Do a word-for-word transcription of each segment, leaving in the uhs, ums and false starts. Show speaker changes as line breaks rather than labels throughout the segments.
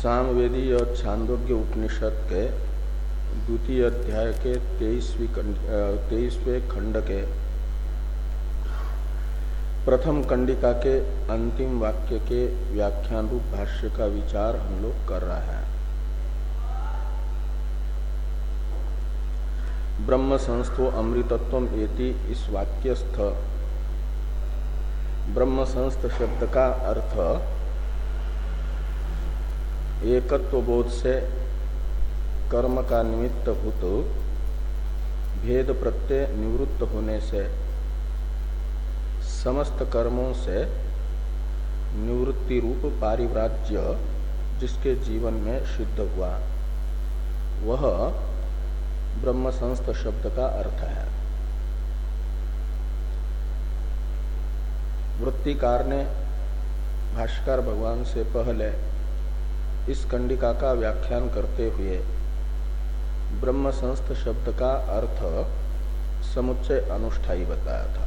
सामवेदी और छांदोग्य उपनिषद के द्वितीय अध्याय के तेईसवीं तेईसवें खंड के प्रथम कंडिका के अंतिम वाक्य के व्याख्यान रूप भाष्य का विचार हम लोग कर रहे हैं। ब्रह्म संस्थो अमृतत्वम एति इस वाक्यस्थ ब्रह्म संस्थ शब्द का अर्थ एकत्व बोध से कर्म का निमित्त भूत भेद प्रत्यय निवृत्त होने से समस्त कर्मों से निवृत्ति रूप पारिव्राज्य जिसके जीवन में सिद्ध हुआ वह ब्रह्म संस्थ शब्द का अर्थ है। वृत्तिकार ने भाष्यकार भगवान से पहले इस कंडिका का व्याख्यान करते हुए ब्रह्म संस्थ शब्द का अर्थ समुच्चय अनुष्ठायी बताया था।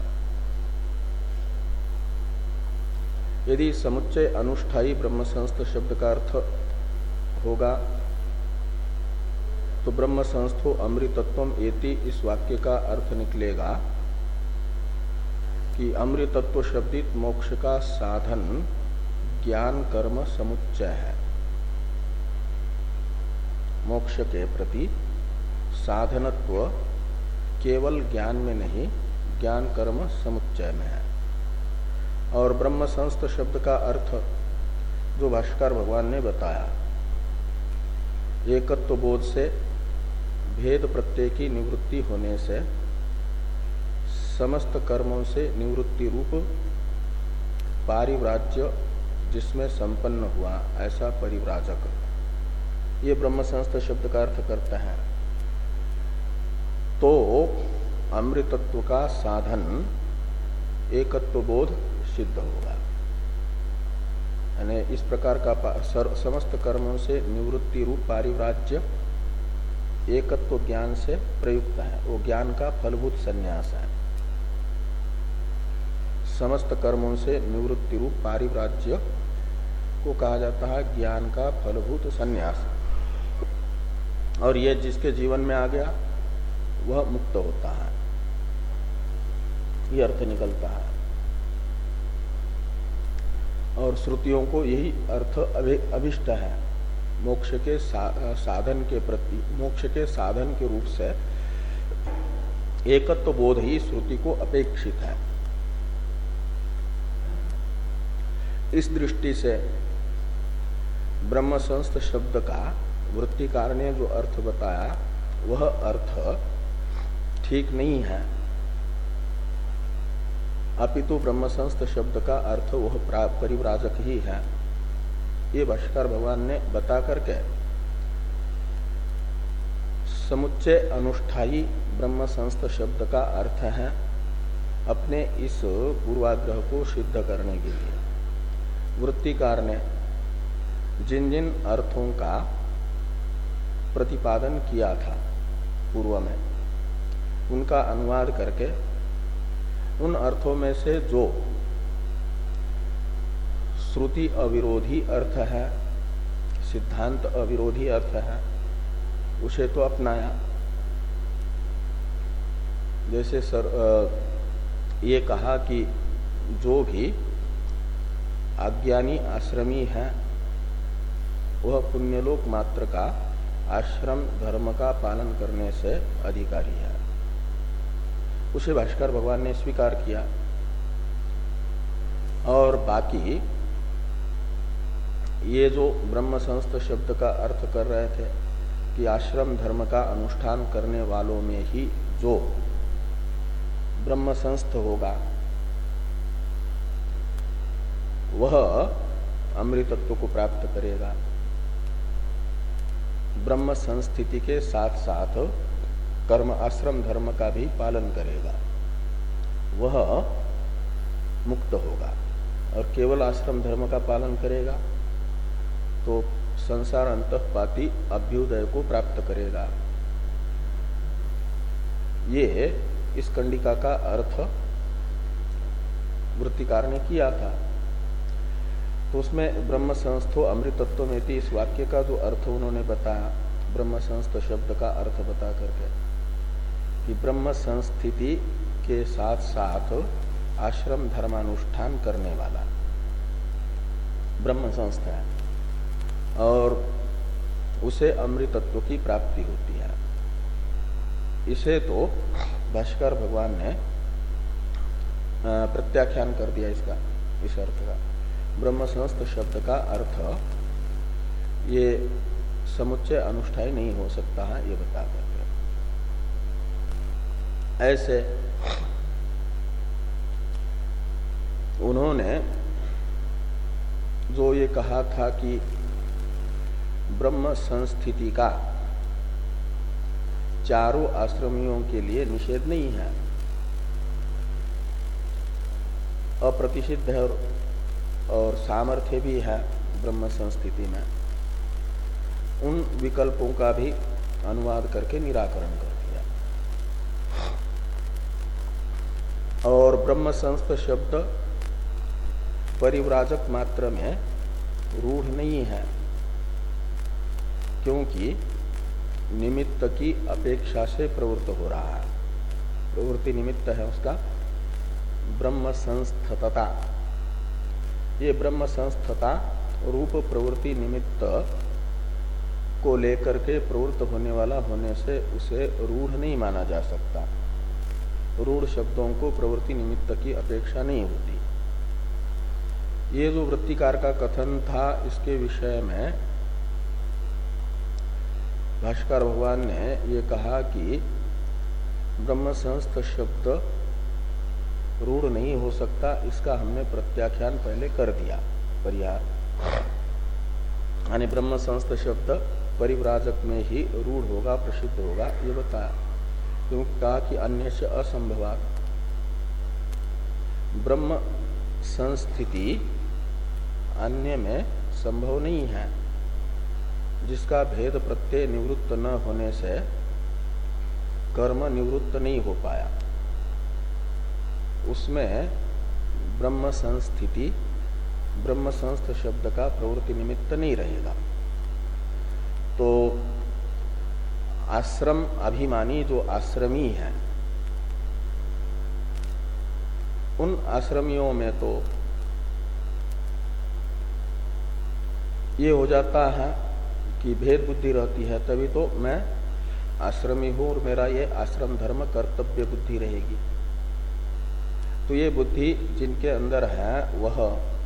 यदि समुच्चय अनुष्ठायी ब्रह्म संस्थ शब्द का अर्थ होगा तो ब्रह्म संस्थो अमृतत्वम एति इस वाक्य का अर्थ निकलेगा कि अमृतत्व शब्दित मोक्ष का साधन ज्ञान कर्म समुच्चय है। मोक्ष के प्रति साधनत्व केवल ज्ञान में नहीं, ज्ञान कर्म समुच्चय में है। और ब्रह्म संस्थ शब्द का अर्थ जो भाष्यकार भगवान ने बताया, एकत्व बोध से भेद प्रत्यय की निवृत्ति होने से समस्त कर्मों से निवृत्ति रूप पारिव्राज्य जिसमें संपन्न हुआ ऐसा परिव्राजक, ये ब्रह्म संस्थ शब्द का अर्थ करता है। तो अमृतत्व का साधन एकत्व बोध सिद्ध होगा। यानी इस प्रकार का समस्त कर्मों से निवृत्ति रूप पारिव्राज्य एकत्व ज्ञान से प्रयुक्त है। वो ज्ञान का फलभूत संन्यास है। समस्त कर्मों से निवृत्ति रूप पारिव्राज्य को कहा जाता है ज्ञान का फलभूत संन्यास। और यह जिसके जीवन में आ गया वह मुक्त होता है, यह अर्थ निकलता है। और श्रुतियों को यही अर्थ अभिष्ट है। मोक्ष के सा, साधन के प्रति मोक्ष के साधन के रूप से एकत्व बोध ही श्रुति को अपेक्षित है। इस दृष्टि से ब्रह्म संस्थ शब्द का वृत्तिकार ने जो अर्थ बताया वह अर्थ ठीक नहीं है। अपितु ब्रह्म संस्थ शब्द का अर्थ वह परिव्राजक ही है। ये भाष्यकार भगवान ने बता करके समुच्चय अनुष्ठायी ब्रह्म संस्थ शब्द का अर्थ है अपने इस पूर्वाग्रह को सिद्ध करने के लिए। वृत्तिकार ने जिन जिन अर्थों का प्रतिपादन किया था पूर्व में, उनका अनुवाद करके उन अर्थों में से जो श्रुति अविरोधी अर्थ है, सिद्धांत अविरोधी अर्थ है, उसे तो अपनाया। जैसे सर ये कहा कि जो भी अज्ञानी आश्रमी है वह पुण्यलोक मात्र का आश्रम धर्म का पालन करने से अधिकारी है, उसे भाष्कर भगवान ने स्वीकार किया। और बाकी ये जो ब्रह्म संस्थ शब्द का अर्थ कर रहे थे कि आश्रम धर्म का अनुष्ठान करने वालों में ही जो ब्रह्म संस्थ होगा वह अमृतत्व को प्राप्त करेगा। ब्रह्म संस्थिति के साथ साथ कर्म आश्रम धर्म का भी पालन करेगा, वह मुक्त होगा। और केवल आश्रम धर्म का पालन करेगा तो संसार अंतःपाती अभ्युदय को प्राप्त करेगा। ये इस कंडिका का अर्थ वृत्तिकार ने किया था। तो उसमें ब्रह्म संस्थो अमृतत्व में थी इस वाक्य का जो अर्थ उन्होंने बताया, ब्रह्म संस्थ शब्द का अर्थ बता करके कि ब्रह्म संस्थिति के साथ साथ आश्रम धर्मानुष्ठान करने वाला ब्रह्म संस्थ है और उसे अमृतत्व की प्राप्ति होती है। इसे तो भाष्कर भगवान ने प्रत्याख्यान कर दिया इसका, इस अर्थ का। ब्रह्म संस्थ शब्द का अर्थ ये समुच्चय अनुष्ठाई नहीं हो सकता है, ये बता करके। ऐसे उन्होंने जो ये कहा था कि ब्रह्म संस्थिति का चारों आश्रमियों के लिए निषेध नहीं है, अप्रतिषिद्ध है और, और सामर्थ्य भी है ब्रह्म संस्थिति में, उन विकल्पों का भी अनुवाद करके निराकरण कर दिया। और ब्रह्म संस्थ शब्द परिव्राजक मात्र में रूढ़ नहीं है, क्योंकि निमित्त की अपेक्षा से प्रवृत्त हो रहा है। प्रवृत्ति निमित्त है उसका ब्रह्म संस्थता। ये ब्रह्म संस्थता रूप प्रवृत्ति निमित्त को लेकर के प्रवृत्त होने वाला होने से उसे रूढ़ नहीं माना जा सकता। रूढ़ शब्दों को प्रवृत्ति निमित्त की अपेक्षा नहीं होती। ये जो वृत्तिकार का कथन था, इसके विषय में भाष्कर भगवान ने ये कहा कि ब्रह्म संस्थ शब्द रूढ़ नहीं हो सकता, इसका हमने प्रत्याख्यान पहले कर दिया, परिहार। यानी ब्रह्म संस्थ शब्द परिव्राजक में ही रूढ़ होगा, प्रसिद्ध होगा, ये बताया। क्योंकि कहा कि अन्य से असंभवात, ब्रह्म संस्थिति अन्य में संभव नहीं है, जिसका भेद प्रत्यय निवृत्त न होने से कर्म निवृत्त नहीं हो पाया, उसमें ब्रह्म संस्थिति ब्रह्म संस्थ शब्द का प्रवृत्ति निमित्त नहीं रहेगा। तो आश्रम अभिमानी जो आश्रमी है, उन आश्रमियों में तो ये हो जाता है कि भेद बुद्धि रहती है, तभी तो मैं आश्रमी हूं और मेरा ये आश्रम धर्म कर्तव्य बुद्धि रहेगी। तो ये बुद्धि जिनके अंदर है वह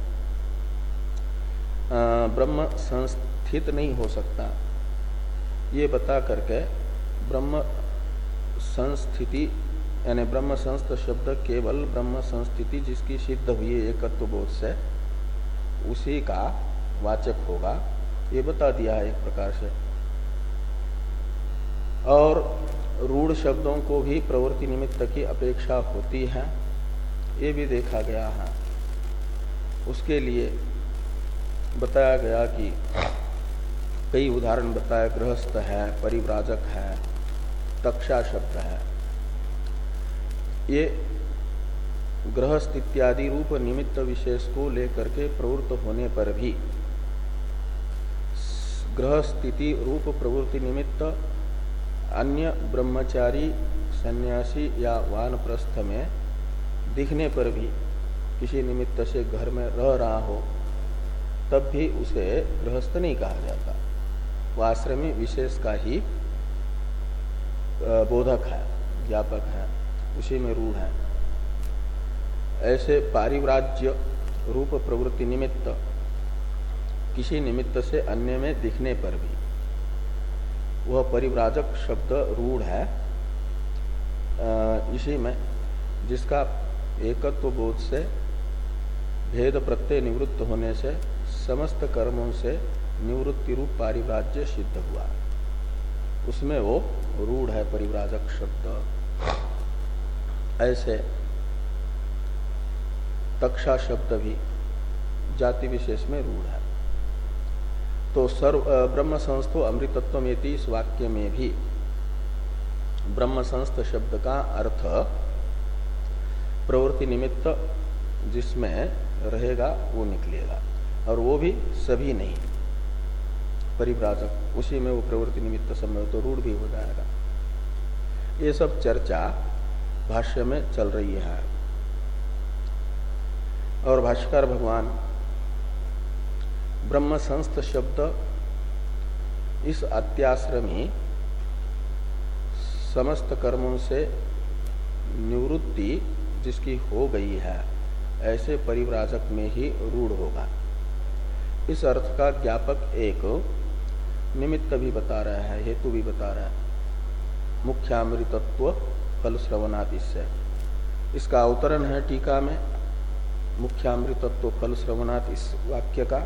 ब्रह्म संस्थित नहीं हो सकता। ये बता करके ब्रह्म संस्थिति यानी ब्रह्म संस्थ शब्द केवल ब्रह्म संस्थिति जिसकी सिद्ध हुई है एकत्व बोध से, उसी का वाचक होगा, ये बता दिया है एक प्रकार से। और रूढ़ शब्दों को भी प्रवृत्ति निमित्त की अपेक्षा होती है, ये भी देखा गया है। उसके लिए बताया गया कि कई उदाहरण बताया, गृहस्थ है, परिव्राजक है, तक्षा शब्द है। ये गृहस्थ इत्यादि रूप निमित्त विशेष को लेकर के प्रवृत्त होने पर भी गृहस्थिति रूप प्रवृत्ति निमित्त अन्य ब्रह्मचारी सन्यासी या वानप्रस्थ में दिखने पर भी किसी निमित्त से घर में रह रहा हो, तब भी उसे गृहस्थ नहीं कहा जाता। वो आश्रमी विशेष का ही बोधक है, ज्ञापक है, उसी में रूढ़ है। ऐसे पारिव्राज्य रूप प्रवृत्ति निमित्त किसी निमित्त से अन्य में दिखने पर भी वह परिव्राजक शब्द रूढ़ है, इसी में जिसका एकत्व बोध से भेद प्रत्यय निवृत्त होने से समस्त कर्मों से निवृत्ति रूप पारिव्राज्य सिद्ध हुआ, उसमें वो रूढ़ है परिव्राजक शब्द। ऐसे तक्षा शब्द भी जाति विशेष में रूढ़ है। तो सर्व ब्रह्म संस्थो अमृतत्व में इस वाक्य में भी ब्रह्म संस्थ शब्द का अर्थ प्रवृत्ति निमित्त जिसमें रहेगा वो निकलेगा। और वो भी सभी नहीं, परिव्राजक उसी में वो प्रवृत्ति निमित्त समय तो रूढ़ भी हो जाएगा। ये सब चर्चा भाष्य में चल रही है। और भाष्यकार भगवान ब्रह्म संस्थ शब्द इस अत्याश्रमी समस्त कर्मों से निवृत्ति जिसकी हो गई है ऐसे परिव्राजक में ही रूढ़ होगा। इस अर्थ का ज्ञापक एक निमित्त भी बता रहा है, हेतु भी बता रहा है। मुख्यामृतत्व फल श्रवणात् इससे इसका अवतरण है टीका में। मुख्यामृतत्व फल श्रवणात् इस वाक्य का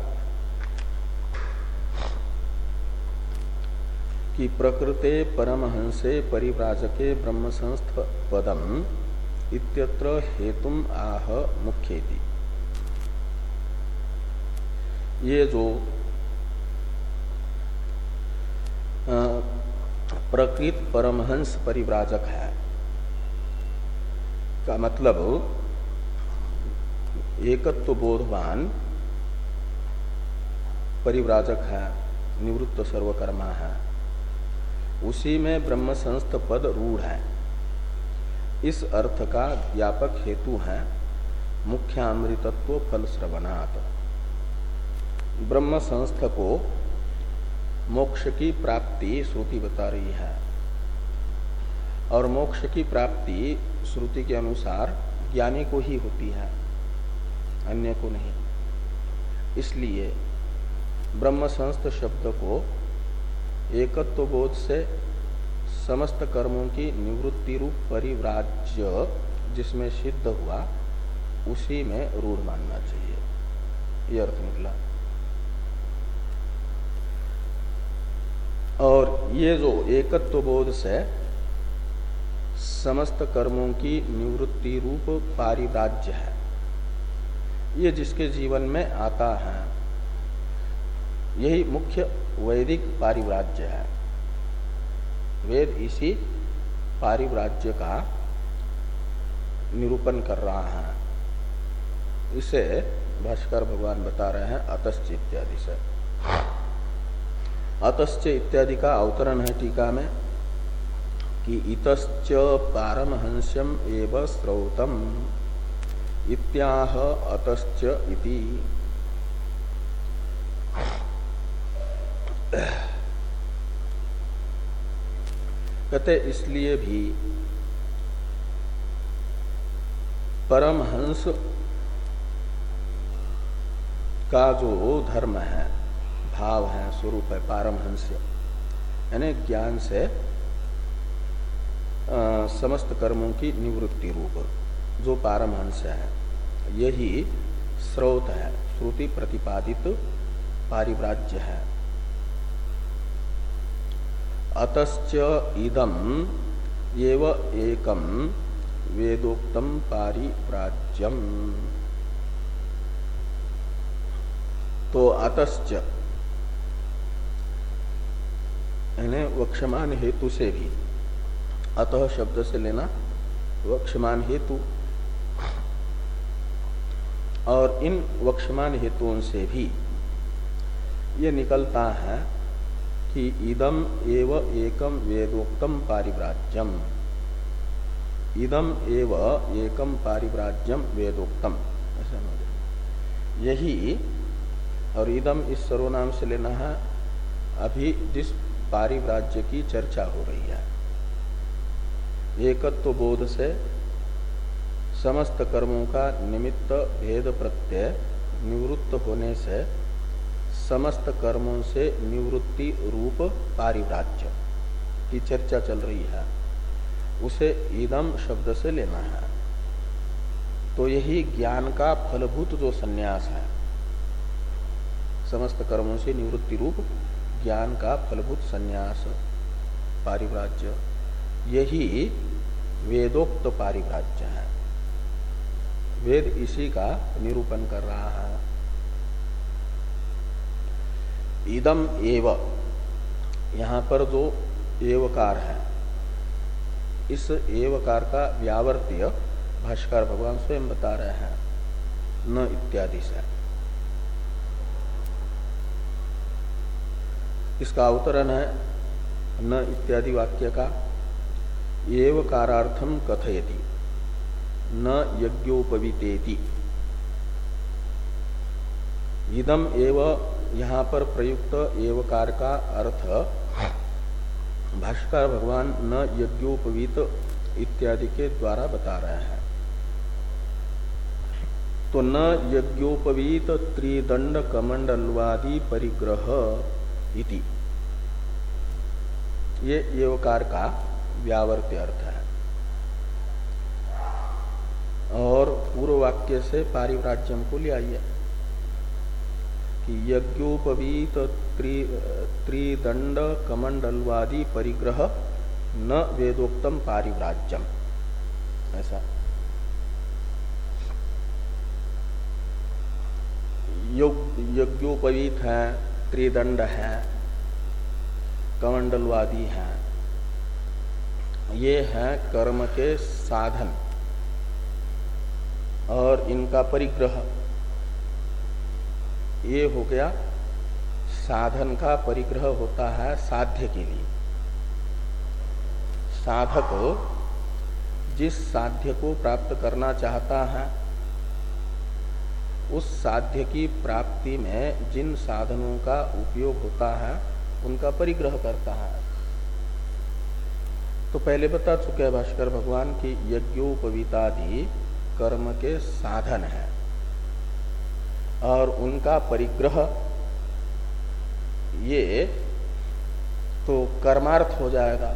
कि प्रकृते परमहंसे परिव्राजके ब्रह्मसंस्थ पदम इत्यत्र हेतुम आह मुख्येति। ये जो प्रकृत परमहंस परिव्राजक है का मतलब एकत्व बोधवान परिव्राजक है, निवृत्त सर्वकर्मा है, उसी में ब्रह्म संस्थ पद रूढ़ है। इस अर्थ का व्यापक हेतु है मुख्यामृतत्व फल श्रवणात्। ब्रह्म संस्थ को मोक्ष की प्राप्ति श्रुति बता रही है और मोक्ष की प्राप्ति श्रुति के अनुसार ज्ञानी को ही होती है, अन्य को नहीं। इसलिए ब्रह्म संस्थ शब्द को एकत्व बोध से समस्त कर्मों की निवृत्ति रूप परिव्राज्य जिसमें सिद्ध हुआ उसी में रूढ़ मानना चाहिए, ये अर्थ निकला। और ये जो एकत्व बोध से समस्त कर्मों की निवृत्ति रूप पारिव्राज्य है, ये जिसके जीवन में आता है यही मुख्य वैदिक पारिव्राज्य है। वेद इसी पारिव्राज्य का निरूपण कर रहा है। इसे भाष्कर भगवान बता रहे हैं अतश्च इत्यादि से। अतश्च इत्यादि का अवतरण है टीका में कि इतश्च पारमहंस्यम एव श्रौतम इत्याह अतश्च इति। कहते इसलिए भी परमहंस का जो धर्म है, भाव है, स्वरूप है पारमहंस्य, यानी ज्ञान से आ, समस्त कर्मों की निवृत्ति रूप जो पारमहंस है, यही स्रोत है, श्रुति प्रतिपादित पारिव्राज्य है। अतश्च इदम एव एकम वेदोक्तम पारिव्राज्यम। तो अतश्च यानी वक्षमान हेतु से भी, अतः शब्द से लेना वक्षमान हेतु, और इन वक्षमान हेतुओं से भी ये निकलता है कि इदम एव एकम वेदोक्तम पारिव्राज्यम। इदम एव एकम पारिव्राज्यम वेदोक्तम, ऐसा यही, और इदम इस सर्वनाम से लेना है अभी जिस पारिव्राज्य की चर्चा हो रही है। एकत्व बोध से समस्त कर्मों का निमित्त भेद प्रत्यय निवृत्त होने से समस्त कर्मों से निवृत्ति रूप पारिव्राज्य की चर्चा चल रही है, उसे इदम शब्द से लेना है। तो यही ज्ञान का फलभूत जो संन्यास है, समस्त कर्मों से निवृत्ति रूप ज्ञान का फलभूत संन्यास पारिव्राज्य, यही वेदोक्त पारिव्राज्य है। वेद इसी का निरूपण कर रहा है। इदम एव, यहां पर जो एवकार है, इस एवकार का व्यावर्त्य भाष्कर भगवान स्वयं बता रहे हैं न इत्यादि से। इसका अवतरण है न इत्यादि वाक्य का, एव कारार्थम कथयति न यज्ञोपवीतेति। इदम एव यहाँ पर प्रयुक्त एवकार का अर्थ भाष्यकार भगवान न यज्ञोपवीत इत्यादि के द्वारा बता रहे हैं। तो न यज्ञोपवीत त्रिदंड कमंडलवादी परिग्रह इति, ये एवकार का व्यावर्त्य अर्थ है। और पूर्व वाक्य से पारिव्राज्यम को ले आइए कि यज्ञोपवीत त्रि त्रिदंड कमंडलवादी परिग्रह न वेदोक्तम पारिव्राज्यम, ऐसा। यज्ञोपवीत है, त्रिदंड है, कमंडलवादी है, ये है कर्म के साधन और इनका परिग्रह। ये हो गया साधन का परिग्रह होता है साध्य के लिए। साधक जिस साध्य को प्राप्त करना चाहता है उस साध्य की प्राप्ति में जिन साधनों का उपयोग होता है उनका परिग्रह करता है। तो पहले बता चुके हैं भास्कर भगवान की यज्ञोपवीतादि कर्म के साधन है और उनका परिग्रह ये तो कर्मार्थ हो जाएगा।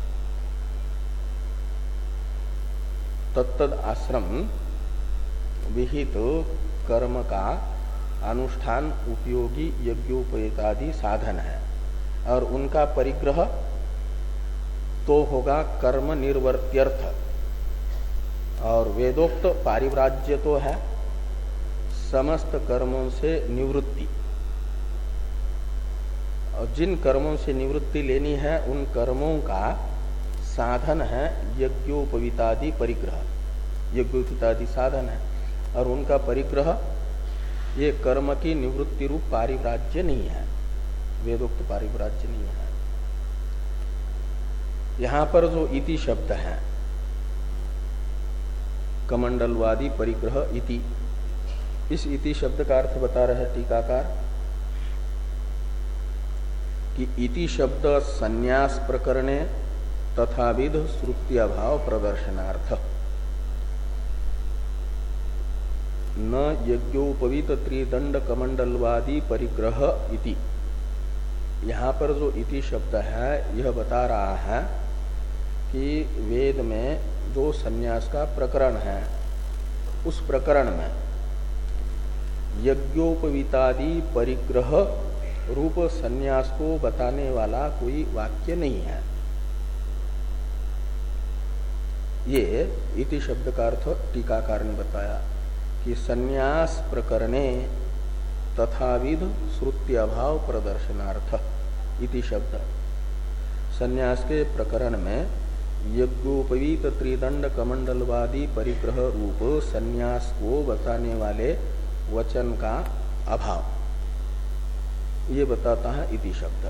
तत्तद आश्रम विहित कर्म का अनुष्ठान उपयोगी यज्ञोपवीतादि साधन है और उनका परिग्रह तो होगा कर्म निर्वर्त्यर्थ। और वेदोक्त पारिव्राज्य तो है समस्त कर्मों से निवृत्ति। और जिन कर्मों से निवृत्ति लेनी है उन कर्मों का साधन है यज्ञोपवीतादि परिग्रह। यज्ञोपवीतादि साधन है और उनका परिग्रह ये कर्म की निवृत्ति रूप पारिव्राज्य नहीं है, वेदोक्त पारिव्राज्य नहीं है। यहां पर जो इति शब्द है कमंडलवादी परिग्रह इति, इस इति शब्द का अर्थ बता रहे टीकाकार कि इति शब्द संन्यास प्रकरणे तथाविध श्रुति अभाव प्रदर्शनार्थ न यज्ञोपवीत त्रिदंड कमंडलवादी परिग्रह इति। यहाँ पर जो इति शब्द है यह बता रहा है कि वेद में जो संन्यास का प्रकरण है उस प्रकरण में यज्ञोपवीतादि परिग्रह रूप संन्यास को बताने वाला कोई वाक्य नहीं है। ये इति शब्द का अर्थ टीकाकार ने बताया कि संन्यास प्रकरणे तथाविध श्रुति अभाव प्रदर्शनार्थ इति शब्द संन्यास के प्रकरण में यज्ञोपवीत त्रिदंड कमंडलवादी परिग्रह रूप संन्यास को बताने वाले वचन का अभाव ये बताता है इति शब्द।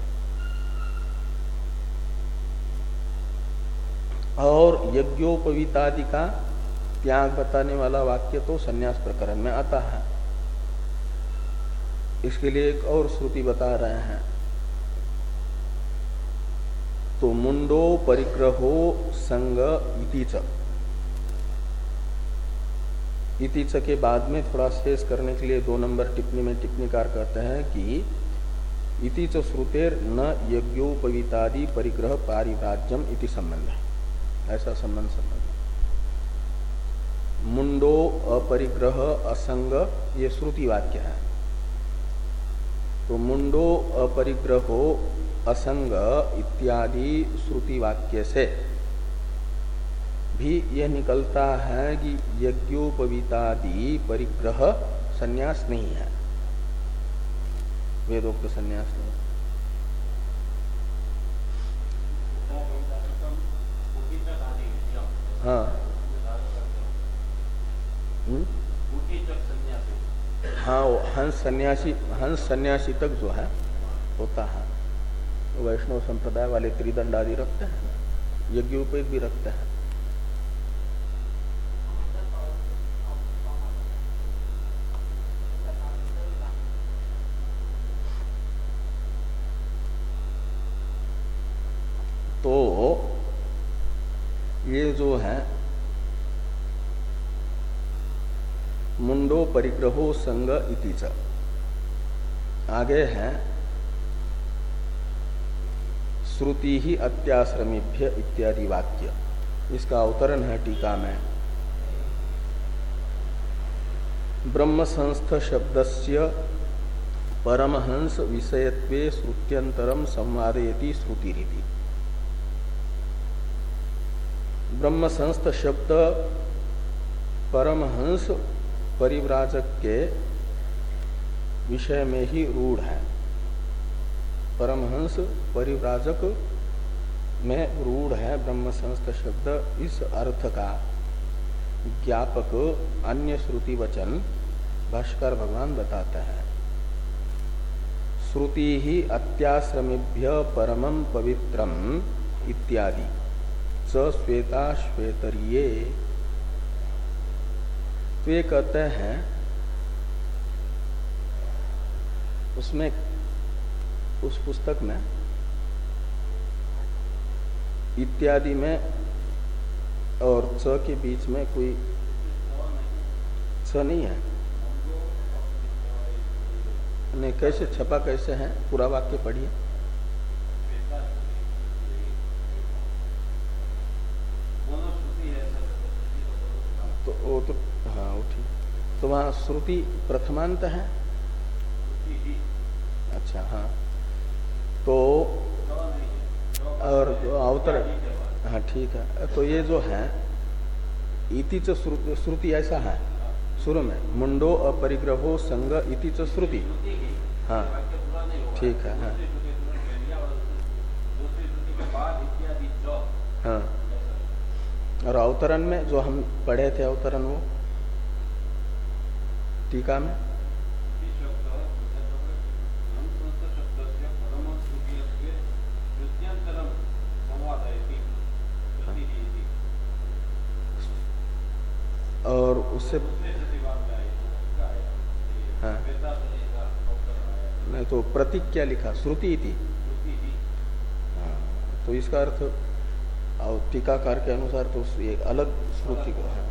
और यज्ञोपवीतादि का त्याग बताने वाला वाक्य तो संन्यास प्रकरण में आता है। इसके लिए एक और श्रुति बता रहे हैं तो मुंडो परिग्रहो संग इतिच, इतिच के बाद में थोड़ा शेष करने के लिए दो नंबर टिप्पणी में टिप्पणीकार कहते हैं कि इतिच श्रुतेर न यज्ञोपवीतादि परिग्रह पारिव्राज्यम इति संबंध, ऐसा संबंध संबंध। मुंडो अपरिग्रह असंग ये श्रुति वाक्य है। तो मुंडो अपरिग्रहो असंग इत्यादि श्रुति वाक्य से भी यह निकलता है कि यज्ञोपवीतादि परिग्रह संन्यास नहीं है, वेदोक्त संन्यास नहीं। हाँ हुँ? हाँ वो हंस सन्यासी, हंस सन्यासी तक जो है होता है वैष्णव संप्रदाय वाले त्रिदंड आदि रखते हैं, यज्ञोपवीत भी रखते हैं। तो ये जो है मुंडो परिग्रहो संग इति च, आगे है श्रुति ही अत्याश्रमीभ्य इत्यादि वाक्य। इसका अवतरण है टीका में। ब्रह्म संस्थ शब्दस्य परमहंस विषयत्वे श्रुत्यंतरम संवादयति श्रुतिरिति। ब्रह्म संस्थ शब्द परमहंस परिव्राजक के विषय में ही रूढ़ है। परमहंस परिव्राजक में रूढ़ है ब्रह्म संस्थ शब्द। इस अर्थ का ज्ञापक अन्य श्रुति वचन भाष्कर भगवान बताते हैं। श्रुति ही अत्याश्रमेभ्य परमं पवित्रम इत्यादि स श्वेता श्वेतरीये। तो ये कहते हैं उसमें, उस पुस्तक में इत्यादि में और च के बीच में कोई च नहीं है। नहीं, कैसे छपा कैसे है? पूरा वाक्य पढ़िए। तो वो तो हाँ वो ठीक। तो वहाँ श्रुति प्रथमांत है। अच्छा हाँ, तो और अवतर हाँ ठीक है। तो ये जो है इति च श्रुति ऐसा है शुरू में, मुंडो अपरिग्रहो संग इति च श्रुति। हाँ ठीक है। हाँ हाँ, और अवतरण में जो हम पढ़े थे अवतरण वो टीका में और उससे हाँ नहीं तो प्रतीक क्या लिखा? श्रुति थी। हाँ, तो इसका अर्थ और टीकाकार के अनुसार तो एक अलग श्रुति को है।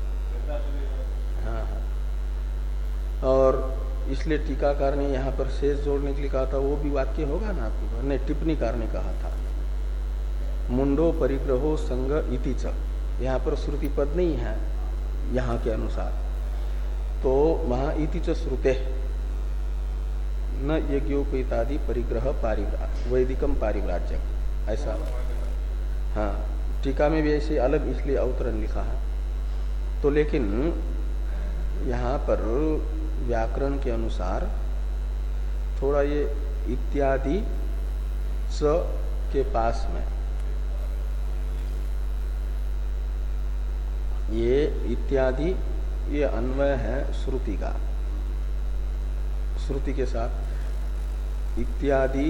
हाँ हाँ, और इसलिए टीकाकार ने यहाँ पर शेष जोड़ने के लिए कहा था। वो भी वाक्य होगा ना आपके ने टिप्पणीकार ने कहा था मुंडो परिग्रहो संग इति च। यहाँ पर श्रुति पद नहीं है यहाँ के अनुसार, तो वहाँ इति च श्रुते न यज्ञोपवीतादि परिग्रह पारिव्रा वैदिकम पारिव्राज्यम ऐसा। हाँ, टीका में भी ऐसे अलग इसलिए अवतरण लिखा है। तो लेकिन यहाँ पर व्याकरण के अनुसार थोड़ा ये इत्यादि स के पास में ये इत्यादि ये अन्वय है श्रुति का। श्रुति के साथ इत्यादि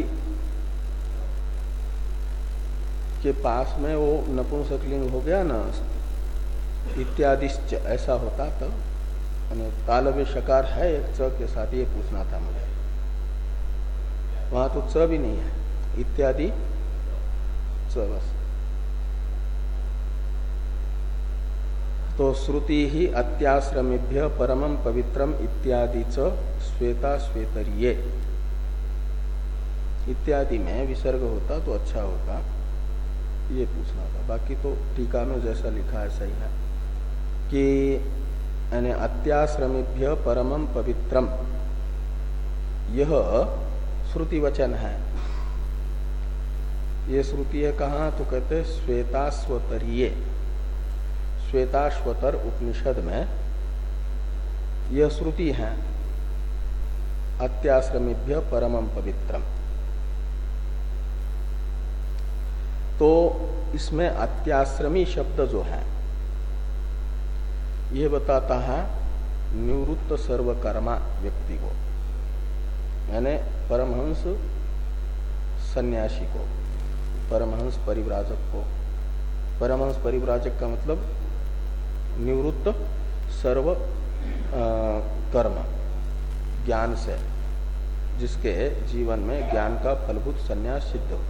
के पास में वो नपुंसकलिंग हो गया ना, इत्यादिश्च ऐसा होता तो तालव्य शकार है एक च के साथ, ये पूछना था मुझे। वहां तो च भी नहीं है, इत्यादि च बस। तो श्रुति ही अत्याश्रमेभ्य परमं पवित्रम इत्यादि च श्वेता श्वेतरीये। इत्यादि में विसर्ग होता तो अच्छा होगा, ये पूछना था। बाकी तो टीका में जैसा लिखा है सही है कि यानी अत्याश्रमेभ्य परमं पवित्रम, यह श्रुति वचन है। ये श्रुति है कहाँ? तो कहते श्वेताश्वतरीये। श्वेताश्वतर उपनिषद में यह श्रुति है अत्याश्रमेभ्य परमं पवित्रम। तो इसमें अत्याश्रमी शब्द जो है ये बताता है निवृत्त सर्वकर्मा व्यक्ति को, यानी परमहंस सन्यासी को, परमहंस परिव्राजक को। परमहंस परिव्राजक का मतलब निवृत्त सर्व आ, कर्म ज्ञान से, जिसके जीवन में ज्ञान का फलभूत संन्यास सिद्ध हो।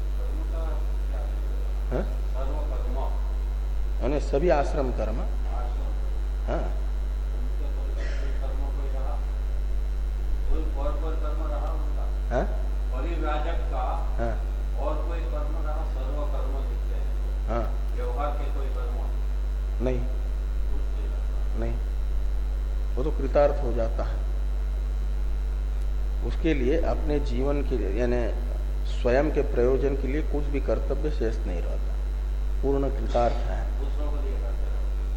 यानी सभी आश्रम कर्म। हाँ, हाँ?
परिव्राजक का
हाँ,
और कोई कर्म रहा, सर्व कर्म जितने हैं,
हाँ,
व्यवहार के कोई कर्म
नहीं नहीं, वो तो कृतार्थ हो जाता है। उसके लिए अपने जीवन के लिए यानी स्वयं के प्रयोजन के लिए कुछ भी कर्तव्य शेष नहीं रहता, पूर्ण कृतार्थ है।
दूसरों को दिया करते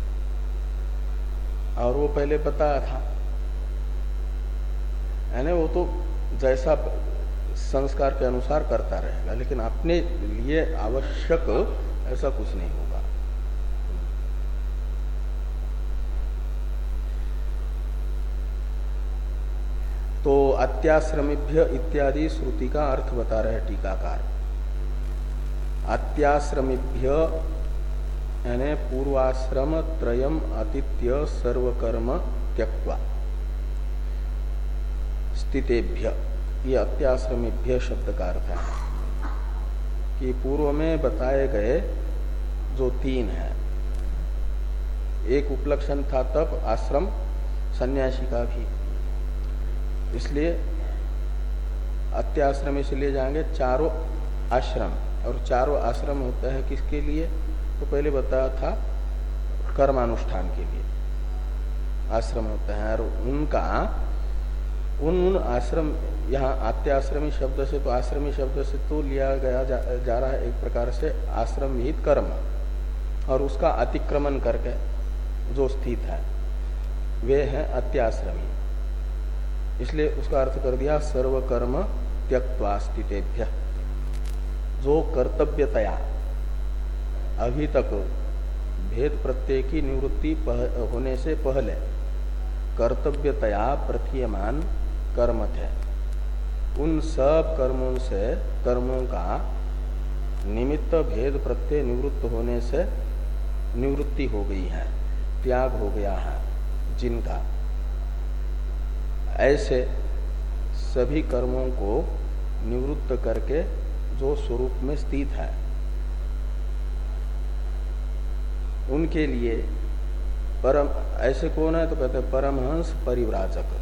रहो।
और वो पहले बताया था, यानी वो तो जैसा संस्कार के अनुसार करता रहेगा, लेकिन अपने लिए आवश्यक ऐसा कुछ नहीं होगा। तो अत्याश्रमिभ्य इत्यादि श्रुति का अर्थ बता रहे टीकाकार। अत्याश्रमिभ्य यानी पूर्वाश्रम त्रयम अतिथ्य सर्वकर्म त्यक्त्वा स्थितेभ्य, ये अत्याश्रमिभ्य शब्द का अर्थ है कि पूर्व में बताए गए जो तीन है, एक उपलक्षण था तब आश्रम सन्यासी का भी, इसलिए अत्याश्रम इसलिए जाएंगे चारों आश्रम। और चारों आश्रम होता है किसके लिए? तो पहले बताया था कर्मानुष्ठान के लिए आश्रम होता है। और उनका उन उन आश्रम, यहाँ आत्याश्रमी शब्द से तो आश्रमी शब्द से तो लिया गया जा, जा रहा है एक प्रकार से आश्रम विहित कर्म, और उसका अतिक्रमण करके जो स्थित है वे हैं अत्याश्रमी। इसलिए उसका अर्थ कर दिया सर्वकर्म त्यक्त्वा स्थितेभ्य, जो कर्तव्यतया अभी तक भेद प्रत्यय की निवृत्ति होने से पहले कर्तव्यतया प्रतीयमान कर्म थे, उन सब कर्मों से कर्मों का निमित्त भेद प्रत्यय निवृत्त होने से निवृत्ति हो गई है, त्याग हो गया है जिनका, ऐसे सभी कर्मों को निवृत्त करके जो स्वरूप में स्थित है उनके लिए परम, ऐसे कौन है? तो कहते हैं परमहंस परिव्राजक।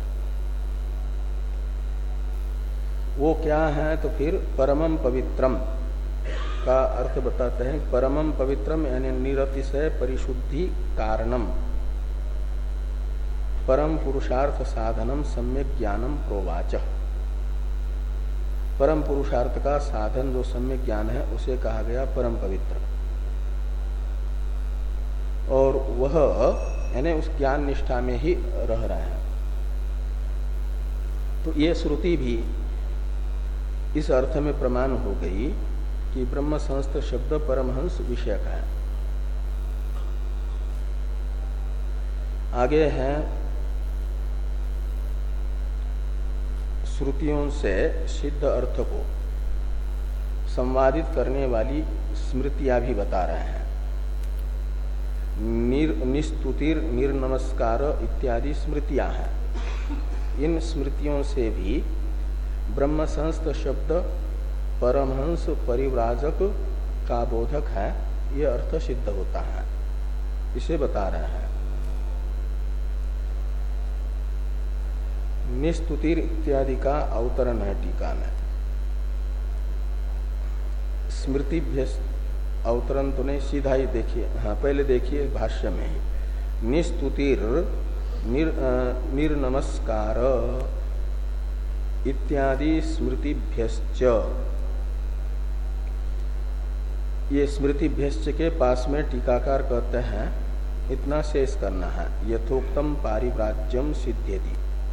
वो क्या है? तो फिर परमम पवित्रम का अर्थ बताते हैं। परमम पवित्रम यानी निरतिशय परिशुद्धि कारणम, परम पुरुषार्थ साधनम सम्यक ज्ञानम प्रोवाच। परम पुरुषार्थ का साधन जो सम्यक ज्ञान है उसे कहा गया परम पवित्र, और वह यानी उस ज्ञान निष्ठा में ही रह रहे हैं। तो ये श्रुति भी इस अर्थ में प्रमाण हो गई कि ब्रह्म संस्थ शब्द परमहंस विषयक है। आगे है श्रुतियों से सिद्ध अर्थ को संवादित करने वाली स्मृतियां भी बता रहे हैं। निर निस्तुतिर निर्नमस्कार इत्यादि स्मृतियां हैं। इन स्मृतियों से भी ब्रह्म संस्थ शब्द परमहंस परिव्राजक का बोधक है, ये अर्थ सिद्ध होता है, इसे बता रहे हैं। निस्तुतिर इत्यादि का अवतरण है टीका में। स्मृतिभ्य अवतरण तो नहीं, सीधा ही देखिए। हाँ, पहले देखिए भाष्य में ही निस्तुतिर निर, निर्नमस्कार इत्यादि स्मृतिभ्यश्च, ये स्मृतिभ्यश्च के पास में टीकाकार कहते हैं इतना शेष करना है। यथोक्तम पारिव्राज्यम सिद्ध्यति,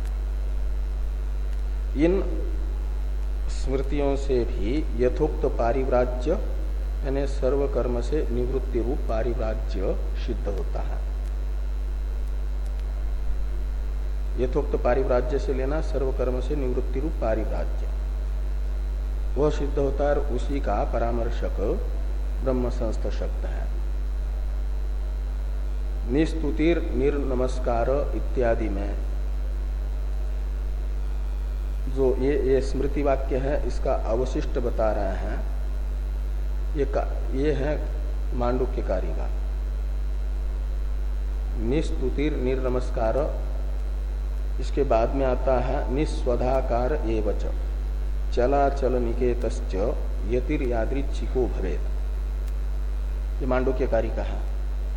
इन स्मृतियों से भी यथोक्त पारिव्राज्य यानी सर्वकर्म से निवृत्ति रूप पारिव्राज्य सिद्ध होता है। यथोक्त पारिव्राज्य से लेना सर्वकर्म से निवृत्ति रूप पारिव्राज्य। वह सिद्ध होता है, उसी का परामर्शक ब्रह्म संस्थ शब्द है। निस्तुतिर निर्नमस्कार इत्यादि में जो ये ये स्मृति वाक्य है, इसका अवशिष्ट बता रहे हैं। ये का, ये है मांडुक्यकारी का। निस्तुतिर निर्नमस्कार, इसके बाद में आता है निस्वधाकार एवच चलाचल निकेतश्च यतिर यादृच्छिको भवेत्। ये मांडुक्यकारी का है।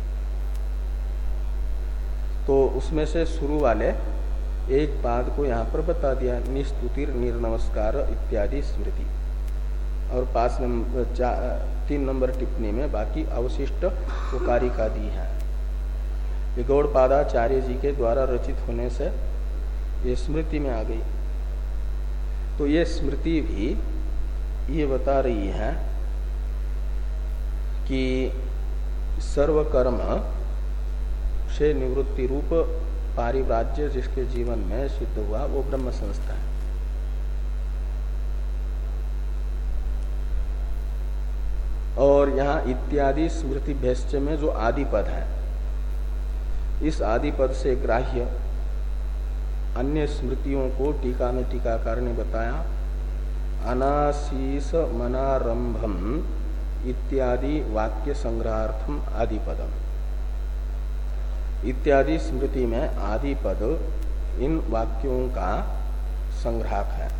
तो उसमें से शुरू वाले एक पाद को यहाँ पर बता दिया, निस्तुतिर निर्नमस्कार इत्यादि स्मृति, और पांच नंबर तीन नंबर टिप्पणी में बाकी अवशिष्ट वो कारिका दी है। ये गौड़पादाचार्य जी के द्वारा रचित होने से ये स्मृति में आ गई। तो ये स्मृति भी ये बता रही है कि सर्वकर्म से निवृत्ति रूप पारिव्राज्य जिसके जीवन में सिद्ध हुआ वो ब्रह्म संस्था है। और यहाँ इत्यादि स्मृति भैश्च में जो आदि पद है, इस आदि पद से ग्राह्य अन्य स्मृतियों को टीका में टीकाकार ने बताया। अनाशीष मनारंभम इत्यादि वाक्य संग्रहार्थम आदि पदम। इत्यादि स्मृति में आदि पद इन वाक्यों का संग्राहक है।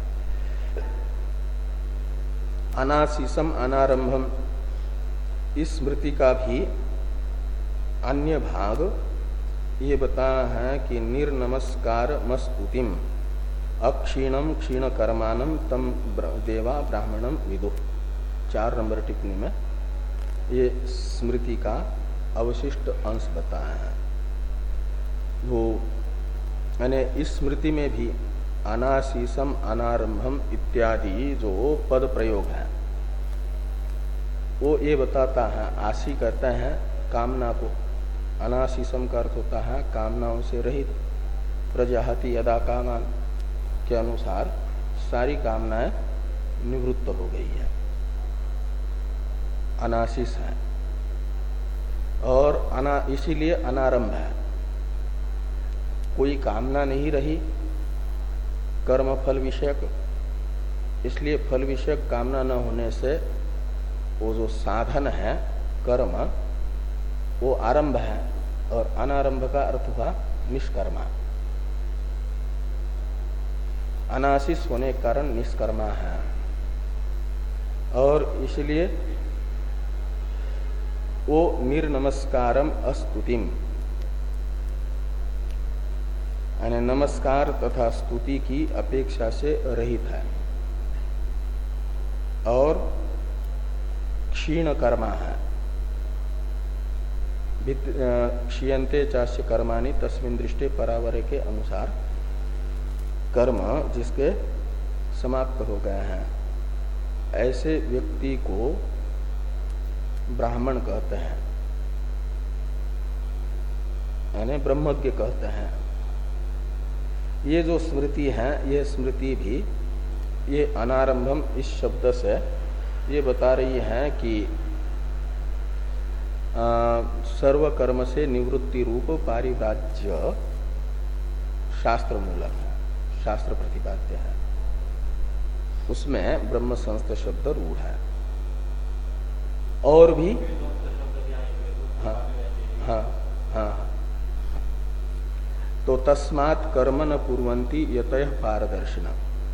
अनाशीषम अनारंभम, इस स्मृति का भी अन्य भाग ये बताया है कि निर्नमस्कार मस्तुतिम अक्षीणम क्षीण कर्मानम तम देवा ब्राह्मणम विदुः। चार नंबर टिप्पणी में ये स्मृति का अवशिष्ट अंश बताया है। वो यानी इस स्मृति में भी अनाशीषम अनारंभम इत्यादि जो पद प्रयोग है वो ये बताता है। आशी कहते हैं कामना को, अनाशीषम का अर्थ होता है कामनाओं से रहित। प्रजाहति यदा कामान के अनुसार सारी कामनाएं निवृत्त हो गई है, अनाशीष है। और अना इसीलिए अनारंभ है, कोई कामना नहीं रही कर्म फल विषयक, इसलिए फल विषयक कामना न होने से वो जो साधन है कर्म वो आरंभ है, और अनारंभ का अर्थ हुआ निष्कर्मा। अनाशीष होने के कारण निष्कर्मा है, और इसलिए वो निर्नमस्कारम अस्तुतिम, यानी नमस्कार तथा स्तुति की अपेक्षा से रहित है, और क्षीण कर्मा है। क्षीयन्ते चास्य कर्माणि तस्मिन् दृष्टे परावरे के अनुसार कर्म जिसके समाप्त हो गए हैं, ऐसे व्यक्ति को ब्राह्मण कहते हैं, यानी ब्रह्मज्ञ कहते हैं। ये जो स्मृति है, ये स्मृति भी ये अनारंभम इस शब्द से ये बता रही है कि सर्व कर्म से निवृत्ति रूप पारिव्राज्य शास्त्र मूलक है, शास्त्र प्रतिपाद्य है, उसमें ब्रह्म संस्थ शब्द रूढ़ है। और भी हाँ हाँ हाँ तो तस्मात् कर्म न कुर्वन्ति यतयः पारदर्शिना,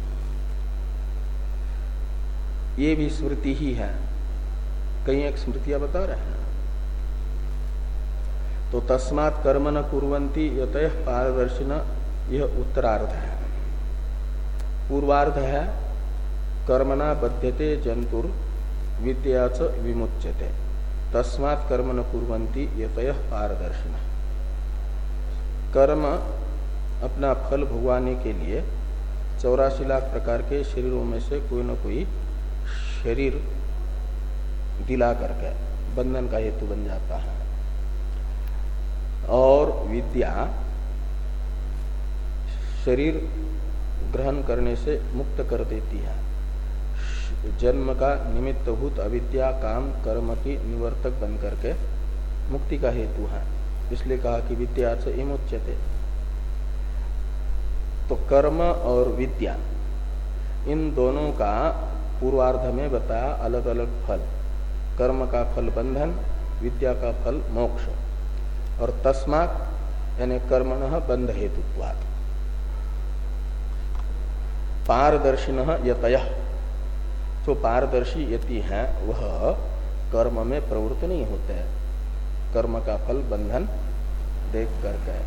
ये भी स्मृति ही है। कई एक स्मृतियां बता रहे हैं। तो तस्मात् कर्म न कुर्वन्ति यतयः पारदर्शिना, यह उत्तरार्ध है। पूर्वार्ध है कर्मणा बध्यते जंतुर विद्या च विमुच्यते, तस्मात् कर्म न कुर्वन्ति यतयः पारदर्शिना। कर्म अपना फल भोगवाने के लिए चौरासी लाख प्रकार के शरीरों में से कोई न कोई शरीर दिला करके बंधन का हेतु बन जाता है, और विद्या शरीर ग्रहण करने से मुक्त कर देती है। जन्म का निमित्तभूत अविद्या काम कर्म की निवर्तक बन करके मुक्ति का हेतु है। इसलिए कहा कि विद्या से इमुच्यते। तो कर्म और विद्या इन दोनों का पूर्वार्ध में बताया अलग अलग फल। कर्म का फल बंधन, विद्या का फल मोक्ष। और तस्मात् यानी कर्मणः बंध हेतुत्वात् पारदर्शिनः यतयः, जो पारदर्शी यति हैं वह कर्म में प्रवृत्त नहीं होते हैं, कर्म का फल बंधन देख करके।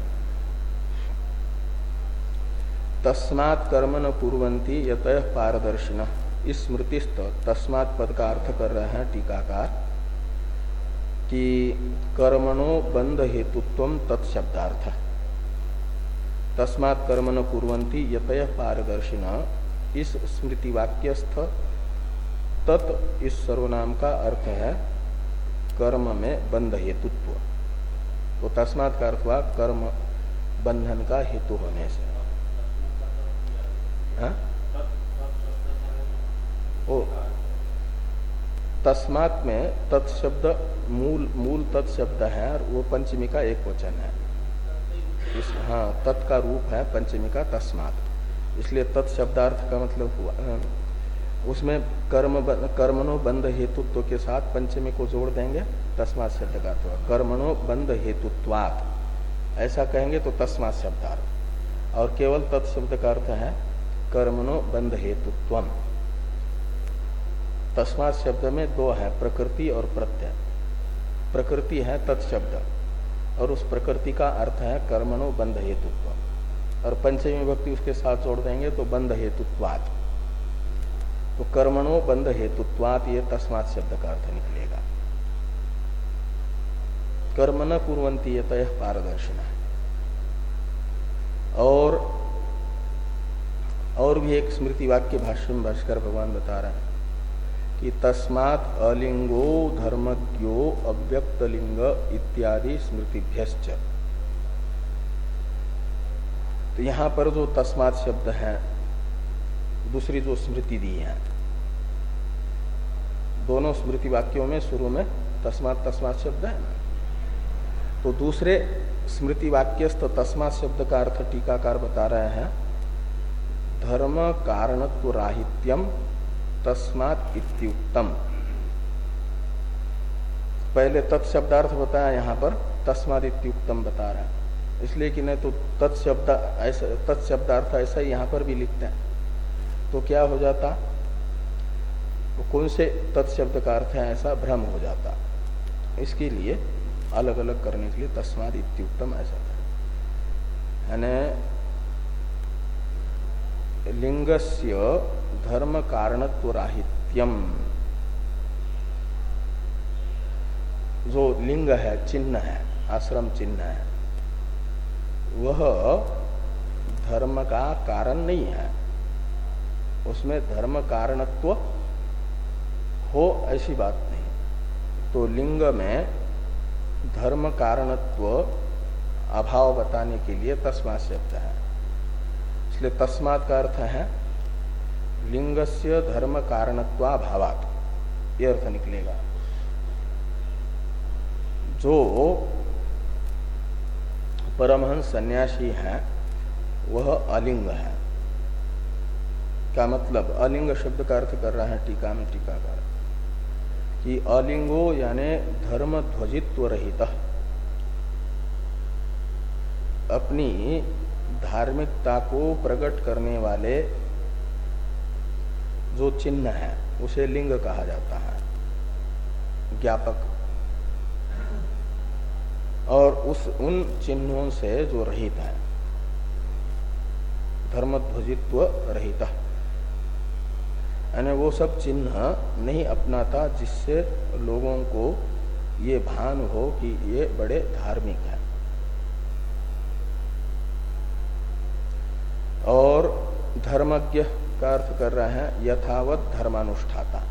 तस्मात् कर्म न कुर्वन्ति यतयः पारदर्शिनः, इस स्मृतिस्थ तस्मात् पद का अर्थ कर रहे हैं टीकाकार कि कर्मणो बंध हेतुत्वम तत्शब्दार्थ। तस्मात् कर्म न कुर्वन्ति यतयः पारदर्शिनः, इस स्मृति वाक्यस्थ तत् इस सर्वनाम का अर्थ है कर्म में बंध हेतुत्व। तो तस्मात् का अर्थ हुआ कर्म बंधन का हेतु होने से। हाँ? ओ तस्मात् में तत्शब्द मूल मूल तत्शब्द है और वो पंचमी का एक वचन है। इस हाँ तत् का रूप है पंचमी का तस्मात्, इसलिए तत्शब्दार्थ का मतलब हुआ उसमें कर्म कर्मणो बंध हेतुत्व के साथ पंचमी को जोड़ देंगे, तस्मात् शब्द का अर्थ कर्मणो बंध हेतुत्वात्, ऐसा कहेंगे तो तस्मात् शब्दार्थ। और केवल तत्शब्द का अर्थ है कर्मणो बंध हेतुत्वम। तस्मात् शब्द में दो है, प्रकृति और प्रत्यय। प्रकृति है तत्शब्द और उस प्रकृति का अर्थ है कर्मणो बंध हेतुत्व, और पंचमी विभक्ति उसके साथ जोड़ देंगे तो बंध हेतुत्वात्। तो कर्मणो बंध हेतुत्वात् ये तस्मात् शब्द का अर्थ निकलेगा। कर्म न कुर्वन्ति यतयः पारदर्शिनः। और और भी एक स्मृति वाक्य भाष्य में भाष्कर भगवान बता रहे हैं कि तस्मात् अलिंगो धर्मज्ञो अव्यक्तलिंग इत्यादि स्मृतिभ्यश्च। तो यहां पर जो तस्मात् शब्द है, दूसरी जो स्मृति दी है, दोनों स्मृति वाक्यों में शुरू में तस्मात् तस्मात् शब्द है ना, तो दूसरे स्मृति वाक्यस्थ तस्मात् शब्द का अर्थ टीकाकार बता रहे हैं धर्म कारणत्व राहित्यम तस्मात् इत्युक्तम। पहले तत्शब्दार्थ बताया, यहां पर तस्मात् इत्युक्तम बता रहा है, इसलिए कि नहीं तो तत्शब्द ऐसा तत्शब्दार्थ ऐसा ही यहां पर भी लिखते हैं तो क्या हो जाता, तो कौन से तत्शब्द का अर्थ है ऐसा भ्रम हो जाता। इसके लिए अलग अलग करने के लिए तस्मात् इत्युक्तम ऐसा था। यानी लिंगस्य धर्म कारणत्व राहित्यम, जो लिंग है, चिन्ह है, आश्रम चिन्ह है, वह धर्म का कारण नहीं है, उसमें धर्म कारणत्व हो ऐसी बात नहीं। तो लिंग में धर्म कारणत्व अभाव बताने के लिए तस्मात् शब्द है, इसलिए तस्मात् का अर्थ है लिंगस्य धर्म कारणत्वाभावात्, ये अर्थ निकलेगा। जो परमहंस सन्यासी है वह अलिंग है। क्या मतलब? अलिंग शब्द का अर्थ कर रहा है टीका में टीकाकार कि अलिंगो यानी धर्म ध्वजित्व रहित, अपनी धार्मिकता को प्रकट करने वाले जो चिन्ह है उसे लिंग कहा जाता है, ज्ञापक। और उस उन चिन्हों से जो रहित है, धर्मध्वजित्व रहित, यानी वो सब चिन्ह नहीं अपनाता जिससे लोगों को ये भान हो कि ये बड़े धार्मिक हैं। और धर्मज्ञ का अर्थ कर रहे हैं यथावत धर्मानुष्ठाता।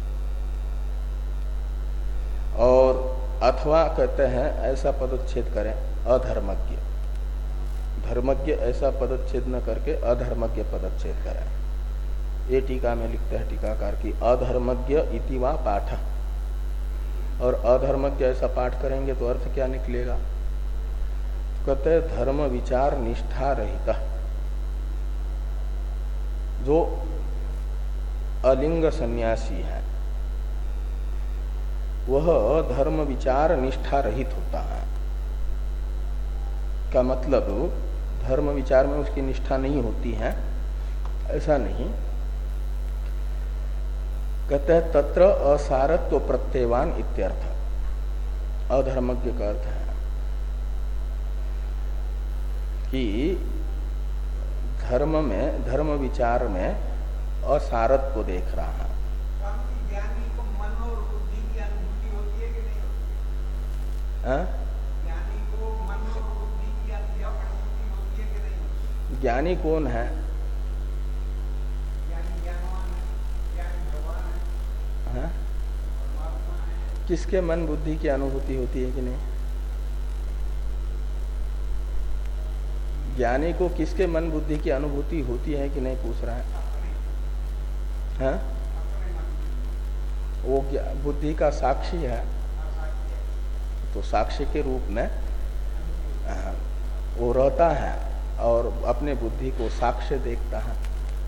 और अथवा कहते हैं ऐसा पदच्छेद करें अधर्मज्ञ, धर्मज्ञ ऐसा पदच्छेद न करके अधर्मज्ञ पदच्छेद करें। ये टीका में लिखते हैं टीकाकार की अधर्मज्ञ इति वा पाठ। और अधर्मज्ञ ऐसा पाठ करेंगे तो अर्थ क्या निकलेगा? कहते हैं धर्म विचार निष्ठा रहित जो अलिंग सन्यासी है वह धर्म विचार निष्ठा रहित होता है। का मतलब धर्म विचार में उसकी निष्ठा नहीं होती है, ऐसा नहीं। कहते हैं तत्र असारत्व प्रत्ययवान इत्यर्थ। अधर्मज्ञ का अर्थ है कि धर्म में धर्म विचार में असारत्व देख रहा है।
ज्ञानी को मन और बुद्धि की अनुभूति होती है कि नहीं होती?
हाँ?
ज्ञानी को मन और बुद्धि की अनुभूति होती है कि नहीं होती?
ज्ञानी कौन है?
ज्ञानी ज्ञानवान है, ज्ञानी भगवान है,
हाँ?
परमात्मा है।
किसके मन बुद्धि की अनुभूति होती है कि नहीं? ज्ञानी को किसके मन बुद्धि की अनुभूति होती है कि नहीं पूछ रहा है। हाँ? वो बुद्धि का साक्षी है, तो साक्षी के रूप में आ, वो रहता है और अपने बुद्धि को साक्ष्य देखता है।